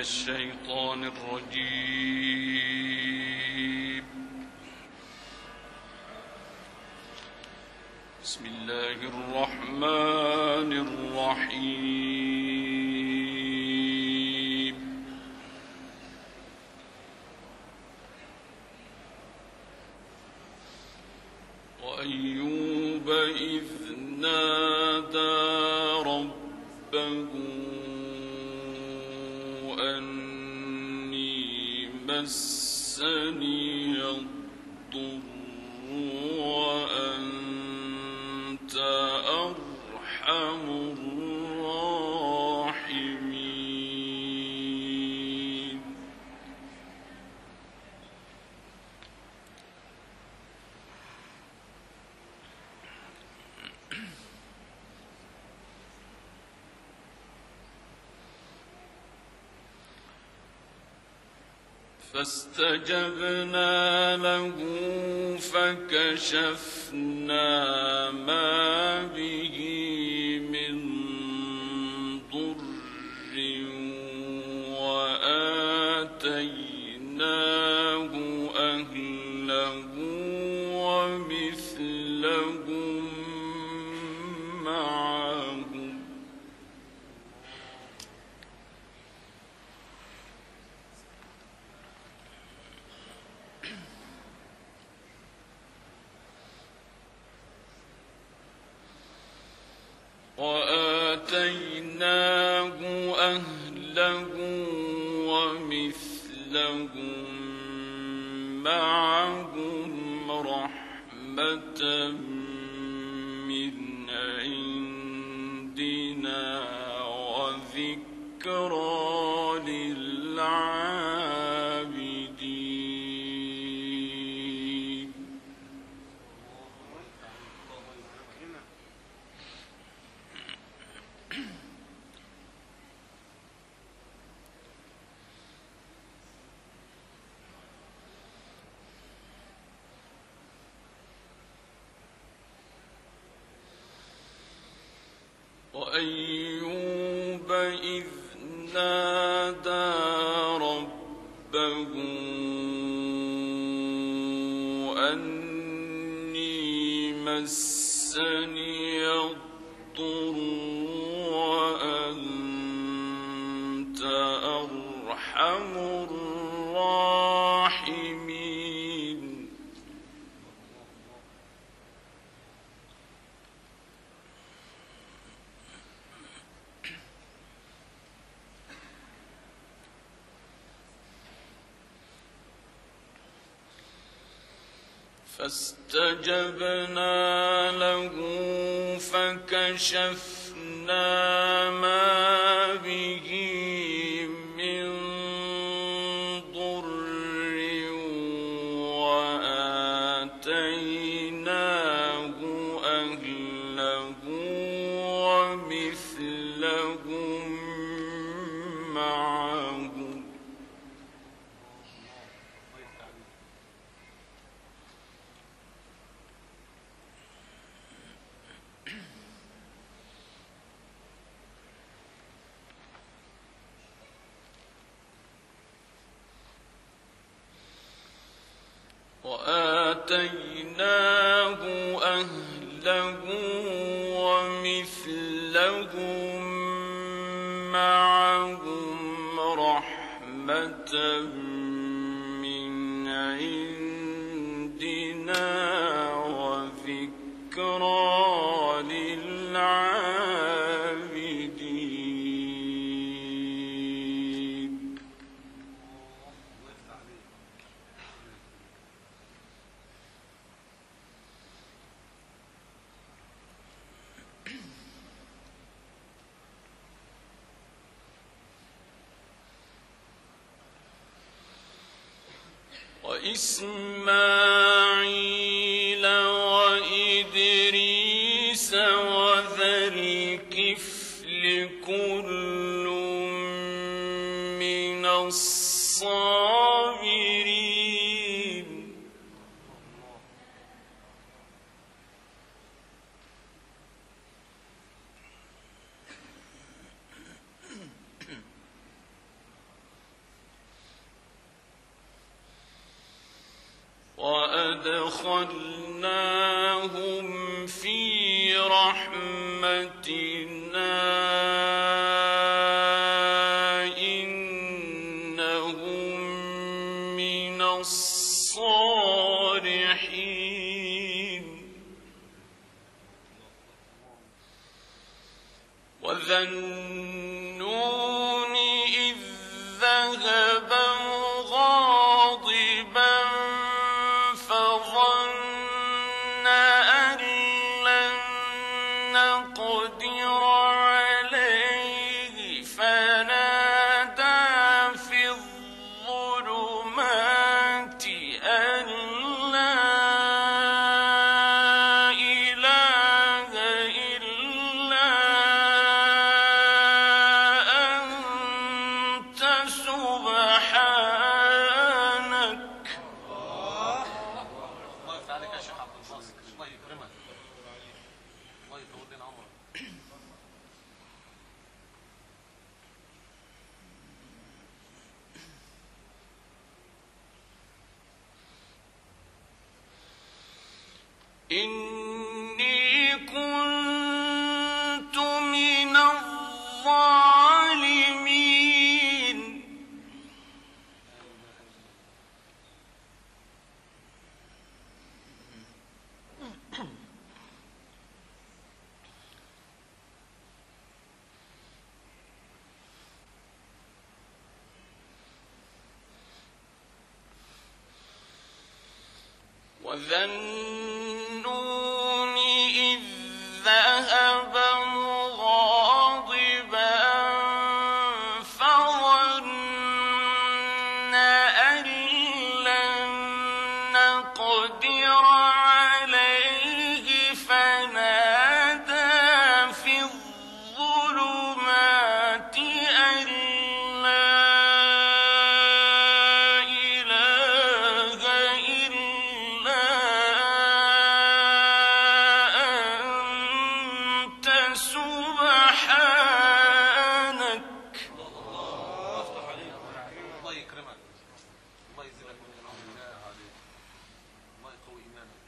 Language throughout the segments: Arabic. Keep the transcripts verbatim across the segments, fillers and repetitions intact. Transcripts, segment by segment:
الشيطان الرجيم. بسم الله الرحمن الرحيم. وأيوب إذ نادى ربه أني مسني الضر وأنت أرحم الراحمين. فاستجبنا له فكشفنا ما به من ضر وآتيناه أهله ومثلهم معهم وآتيناه أهله ومثلهم معهم رحمة من عندنا وذكرى للعابدين. وأيوب إذ نادى ربه أني مسني الضر وأنت أرحم الراحمين. فاستجبنا له فكشفنا ما به من ضر وآتيناه أهله ومثلهم معهم وآتيناه أهله ومثلهم معهم رحمة من عندنا وذكرى للعابدين. وإسماعيل وإدريس وذا الكفل كل من الصابرين. وأدخلناهم في رحمتنا إنهم من الصالحين وذا النون إذ ذهب مغاضبا فظن أن لن نقدر عليه فنادى في الظلمات أن لا إله إلا أنت سبحانك. الله يفتح عليك يا شيخ عبد الناصر، الله يكرمك، الله يطول لنا عمرك. إني كنت من الظالمين وذا النون إذ ذهب مغاضبا فظن أن لن نقدر عليه فنادى في الظلمات أن لا إله إلا أنت سبحانك. الله يفتح عليك، الله يكرمك، الله يزيدك من العمر، الله يقوي إيمانك.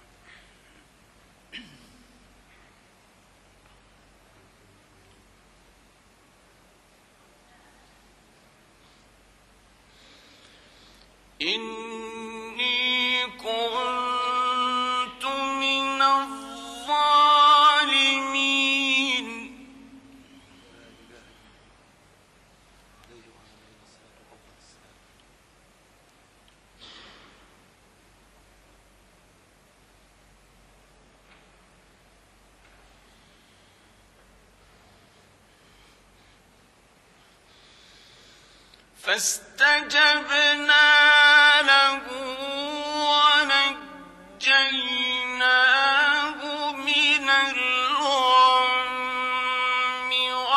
إني كنت من الظالمين عليه وعلى آله الصلاة والسلام. فاستجبنا له ونجيناه من الغم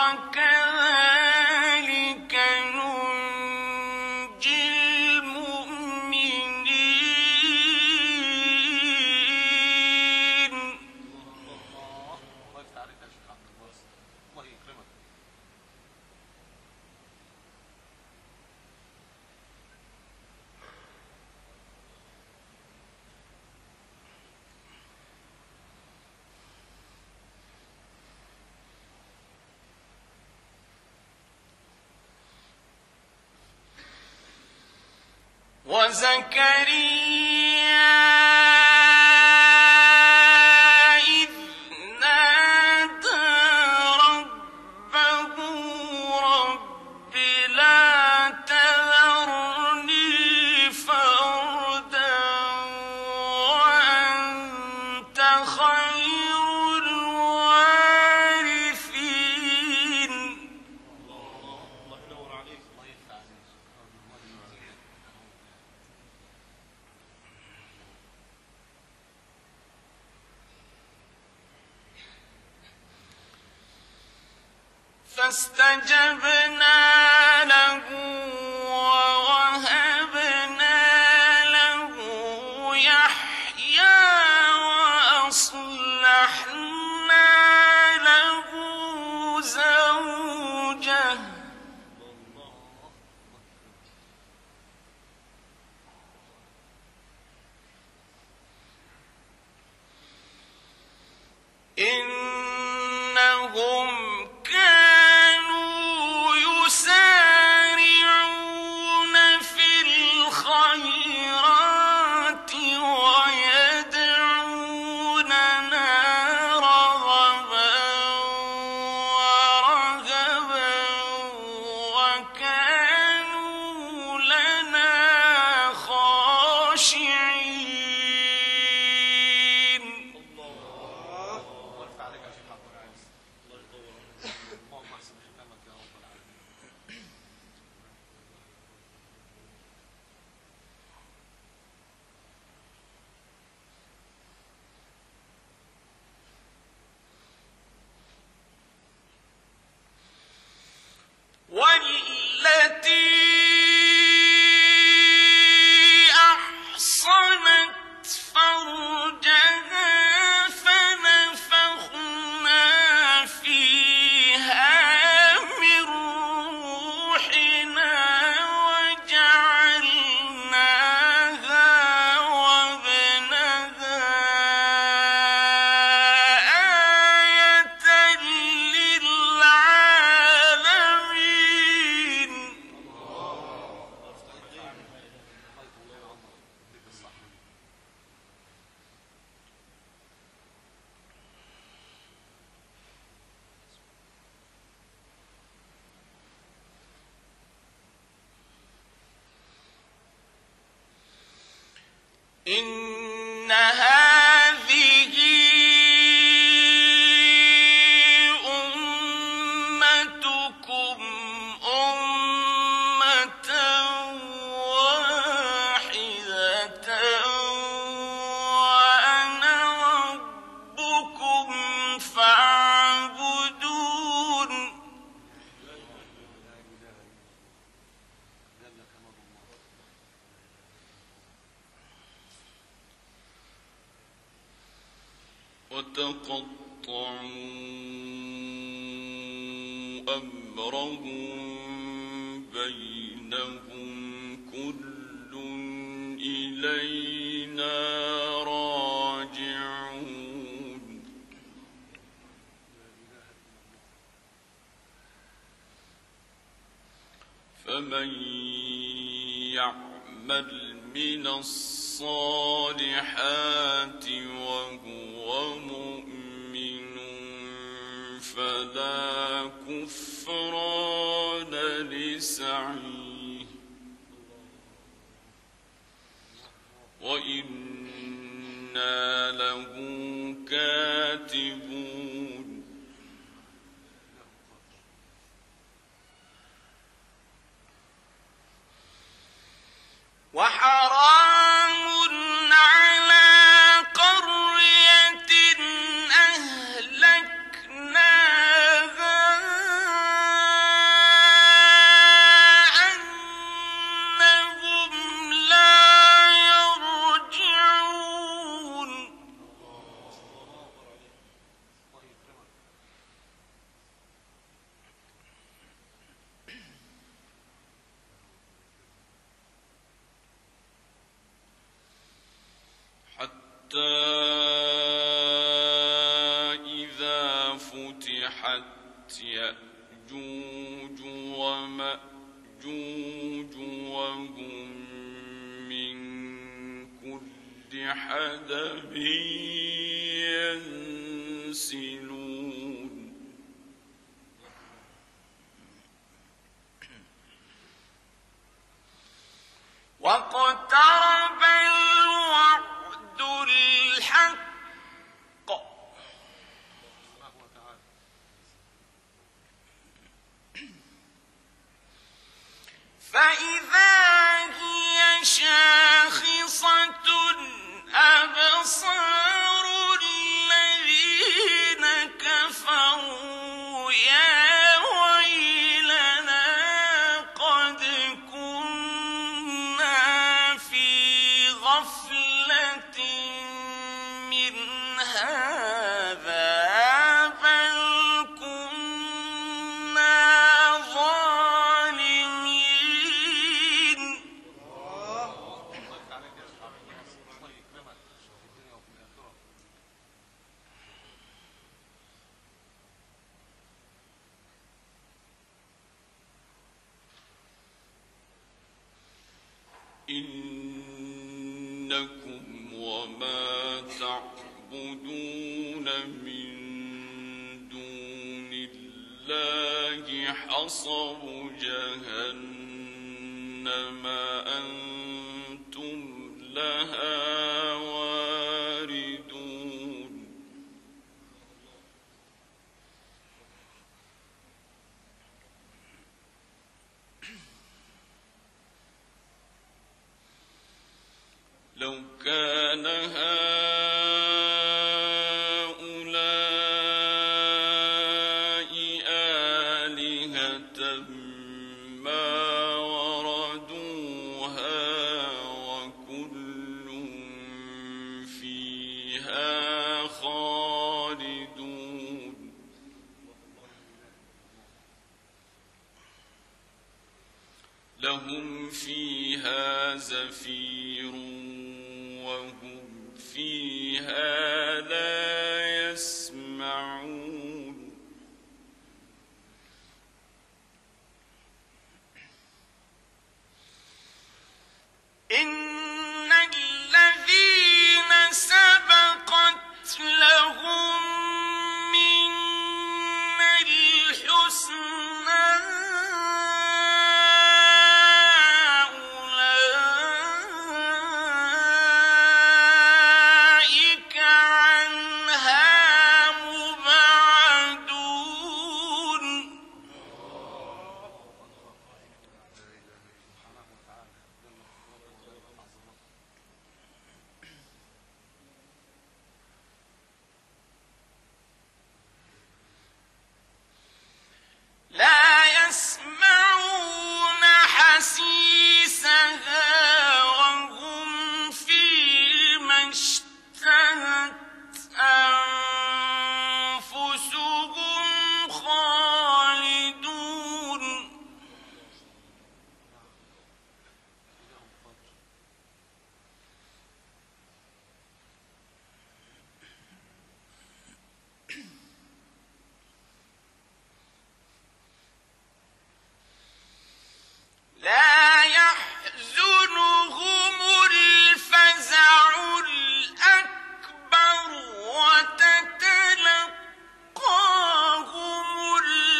وكذلك ننجي المؤمنين. الله يفتح عليك يا شيخ عبد الناصر، الله يكرمك. وزكريا إذ نادى ربه رب لا تذرني فردا وأنت خير الوارثين. الله ينور عليك، الله يفتح عليك، الله يزيدك. فاستجبنا له ووهبنا له يحيى وأصلحنا له زوجه إنهم كانوا يسارعون في الخيرات ويدعوننا رغبا ورهبا وكانوا لنا خاشعين. وارفع عليك يا شيخ عبد العزيز. اللهم احسن ختامك يا رب العالمين. والتي أحصنت فرجها فنفخنا فيها من روحنا وجعلناها وابنها آية للعالمين. إن هذه أمتكم أمة واحدة وأنا ربكم فاعبدون. وتقطعوا أمرهم بينهم كل إلينا راجعون. فمن يعمل من الصالحات وهو مؤمن فلا كفران لسعيه وإنا له كاتبون. وحرام على قرية أهلكناها أنهم لا يرجعون. حتى إذا فتحت يأجوج ومأجوج وهم من كل حدب ينسلون. واقترب الوعد الحق فإذا هي شاخصة أبصار الذين كفروا يا ويلنا قد كنا في غفلة من هذا بل كنا ظالمين. الله حصب جهنم أنتم لها واردون لو كان هؤلاء آلهة ما وردوها وكل فيها خالدون لهم فيها زفير وهم فيها لا يسمعون إن الذين سبقت لهم منا الحسنى أولئك عنها مبعدون لا يسمعون حسيسها وهم فيما اشتهت أنفسهم خالدون لا يحزنهم الفزع الأكبر وتتلقاهم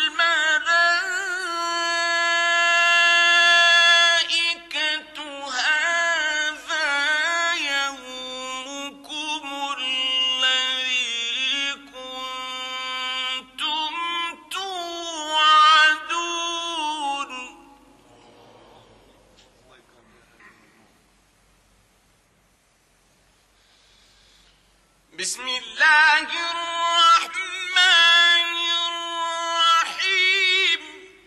الملائكة هذا يومكم الذي كنتم توعدون بسم الله الرحمن الرحيم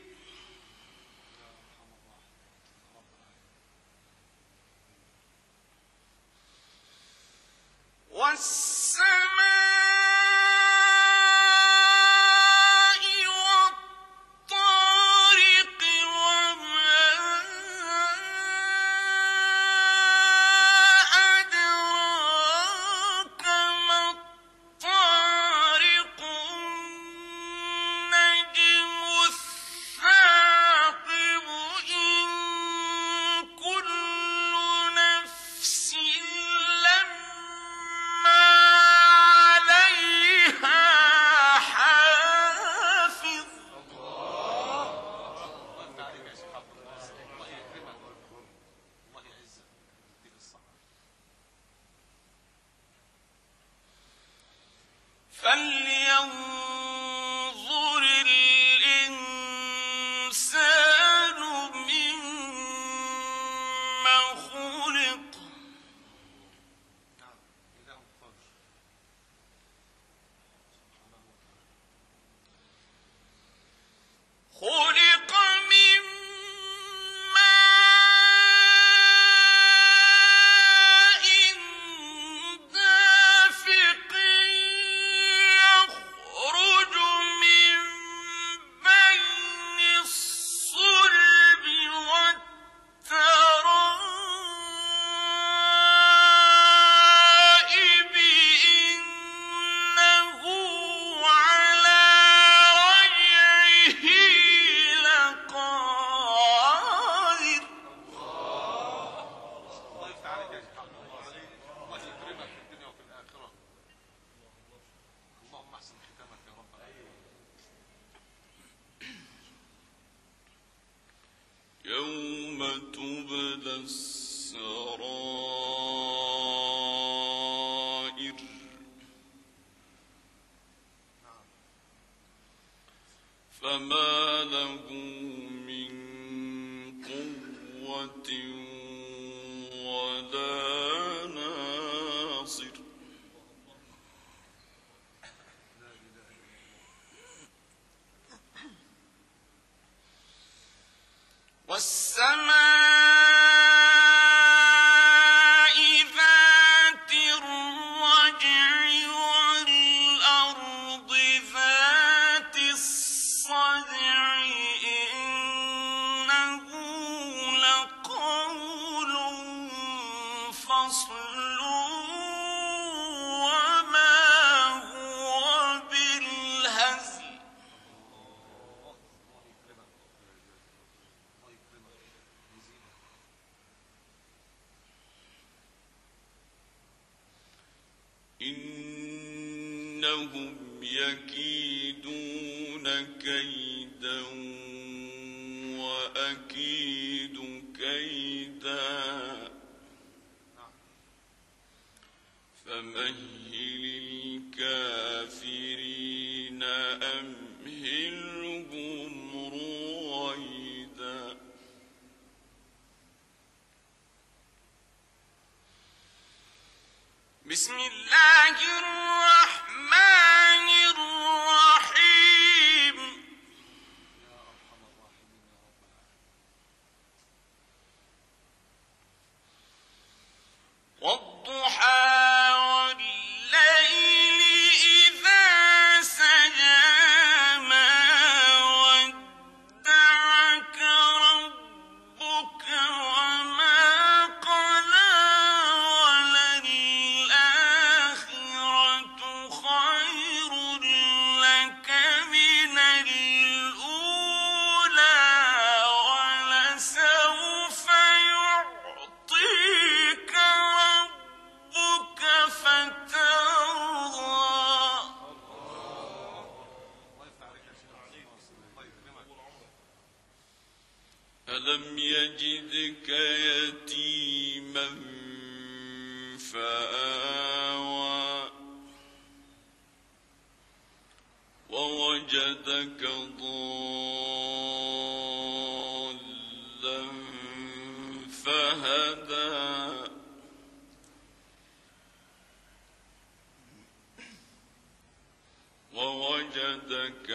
والسماء والطارق وما أدراك ما الطارق النجم الثاقب إن كل نفس لما فما له من قوة ولا ناصر والسماء ذات الرجع والأرض ذات الصدع إنه لقول فصل وما هو بالهزل إنهم يكيدون كيدا وأكيد كيدا فمهل الكافرين أمهلهم رويدا بسم الله الرحمن الرحيم والضحى والليل إذا سجى ما ودعك ربك وما قلى وللآخرة خير لك من الأولى ولسوف يعطيك ربك فترضى ألم يجدك يتيما فآوى ووجدك ضالا فهدى ووجدك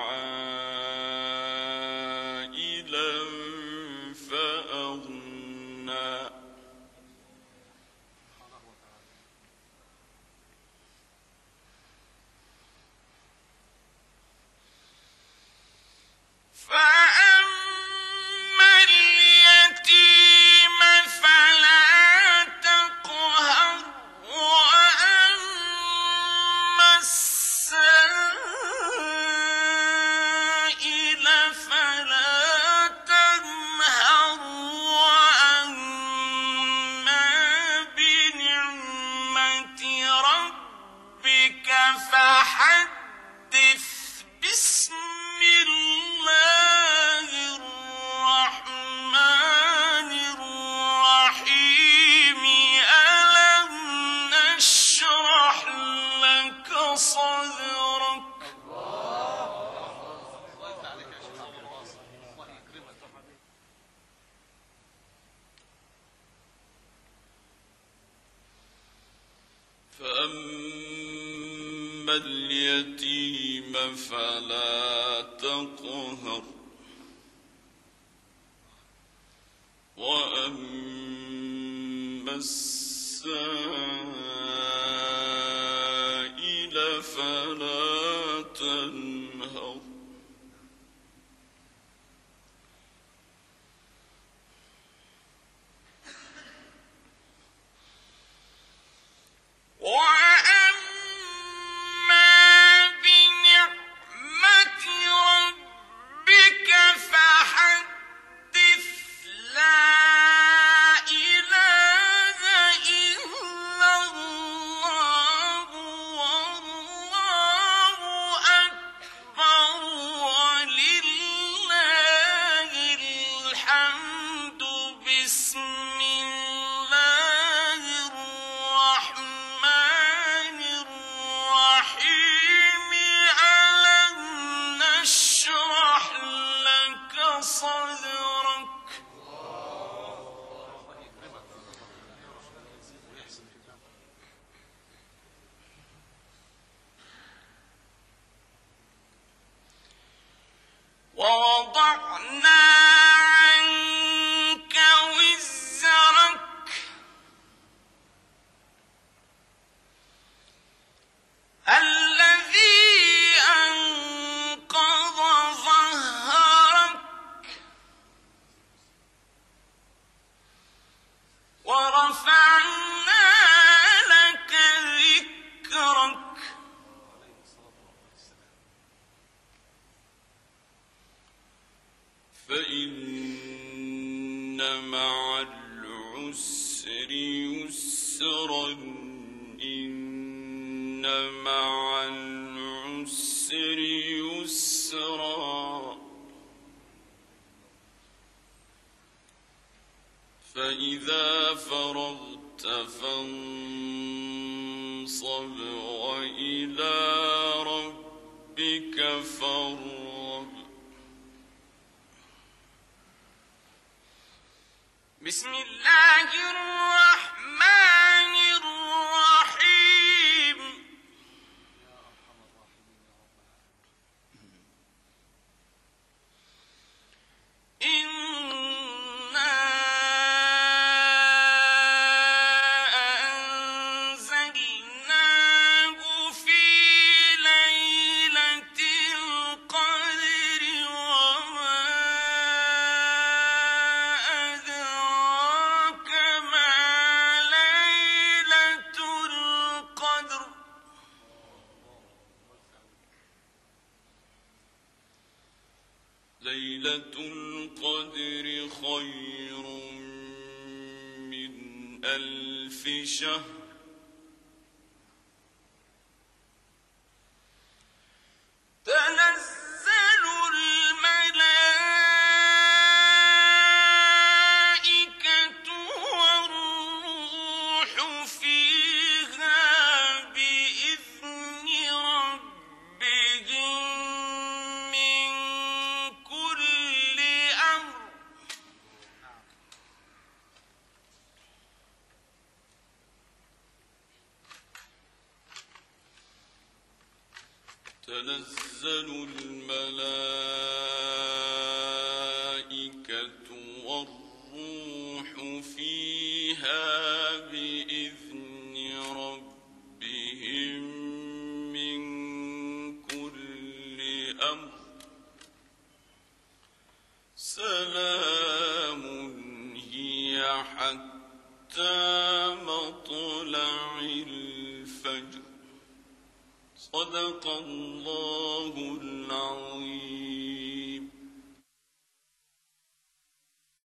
عائلا فأغنى فأما اليتيم فلا تقهر وأما السائل فلا تنهر وأما بنعمة ربك فحدث بسم الله الرحمن الرحيم ألم نشرح لك صدرك فأما اليتيم فلا تقهر وأما السائل فلا تنهر وأما بنعمة ربك فحدث لا إله إلا صدرك ووضعنا عنك وزرك الذي أنقض ظهرك ورفعنا لك ذكرك فإن مع العسر يسرا إن مع العسر يسرا فإذا فرغت فانصب وإلى ربك فارغب بسم الله الرحمن الرحيم إنا أنزلناه في ليلة القدر وما أدراك ما ليلة القدر ليلة القدر خير من ألف شهر تنزل الملائكة والروح فيها بإذن ربهم من كل أمر تنزل الملائكة والروح فيها بإذن ربهم من كل أمر سلام هي حتى مطلع الفجر صدق الله